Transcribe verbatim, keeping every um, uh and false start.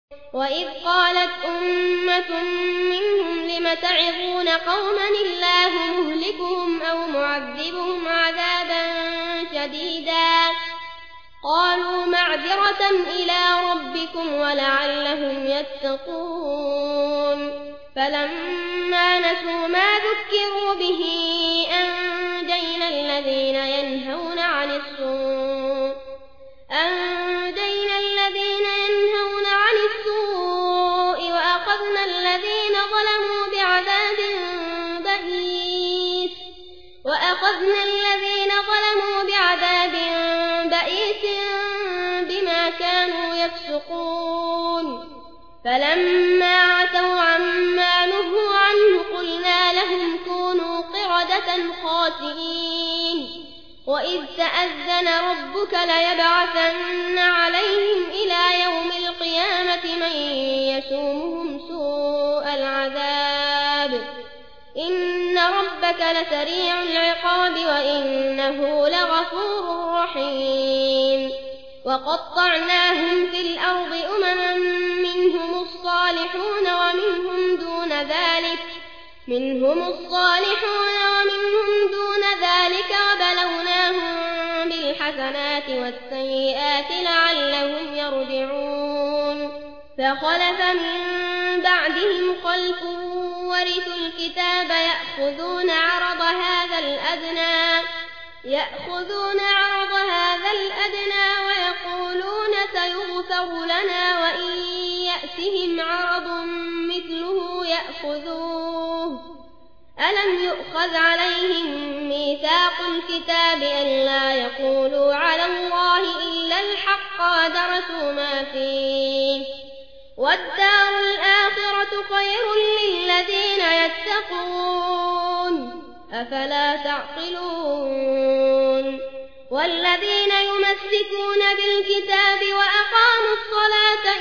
وإذ قالت أمة منهم لم تعظون قوما الله مهلكهم أو معذبهم عذابا شديدا قالوا معذرة إلى ربكم ولعلهم يتقون فلما نسوا ما ذكروا به أنجينا الذين ينهون عن السوء أنجينا الذين ينهون عن السوء وأخذنا الذين ظلموا بعذاب بئيس وأخذنا الذين ظلموا بعذاب بئيس بما كانوا يفسقون فلما عتوا عما نهوا عنه قلنا لهم كونوا قردة خاسئين وإذ تأذن ربك ليبعثن عليهم إلى يوم القيامة من يسومهم سوء العذاب إن ربك لسريع العقاب وإنه لغفور رحيم وقطعناهم في الأرض أمما منهم الصالحون ومنهم دون ذلك منهم الصالحون ومنهم دون ذلك وبلوناهم بالحسنات والسيئات لعلهم يرجعون فخلف من بعدهم خلف ورثوا الكتاب يأخذون عرض هذا الأدنى يأخذون عرض هذا الأدنى ويقولون سيغفر لنا وإن يأتهم عرض مثله يأخذوه ألم يؤخذ عليهم ميثاق الكتاب ألا يقولوا على الله إلا الحق ودرسوا ما فيه والدار الآخرة خير للذين يتقون أفلا تعقلون والذين يمسكون بالكتاب وأقاموا الصلاة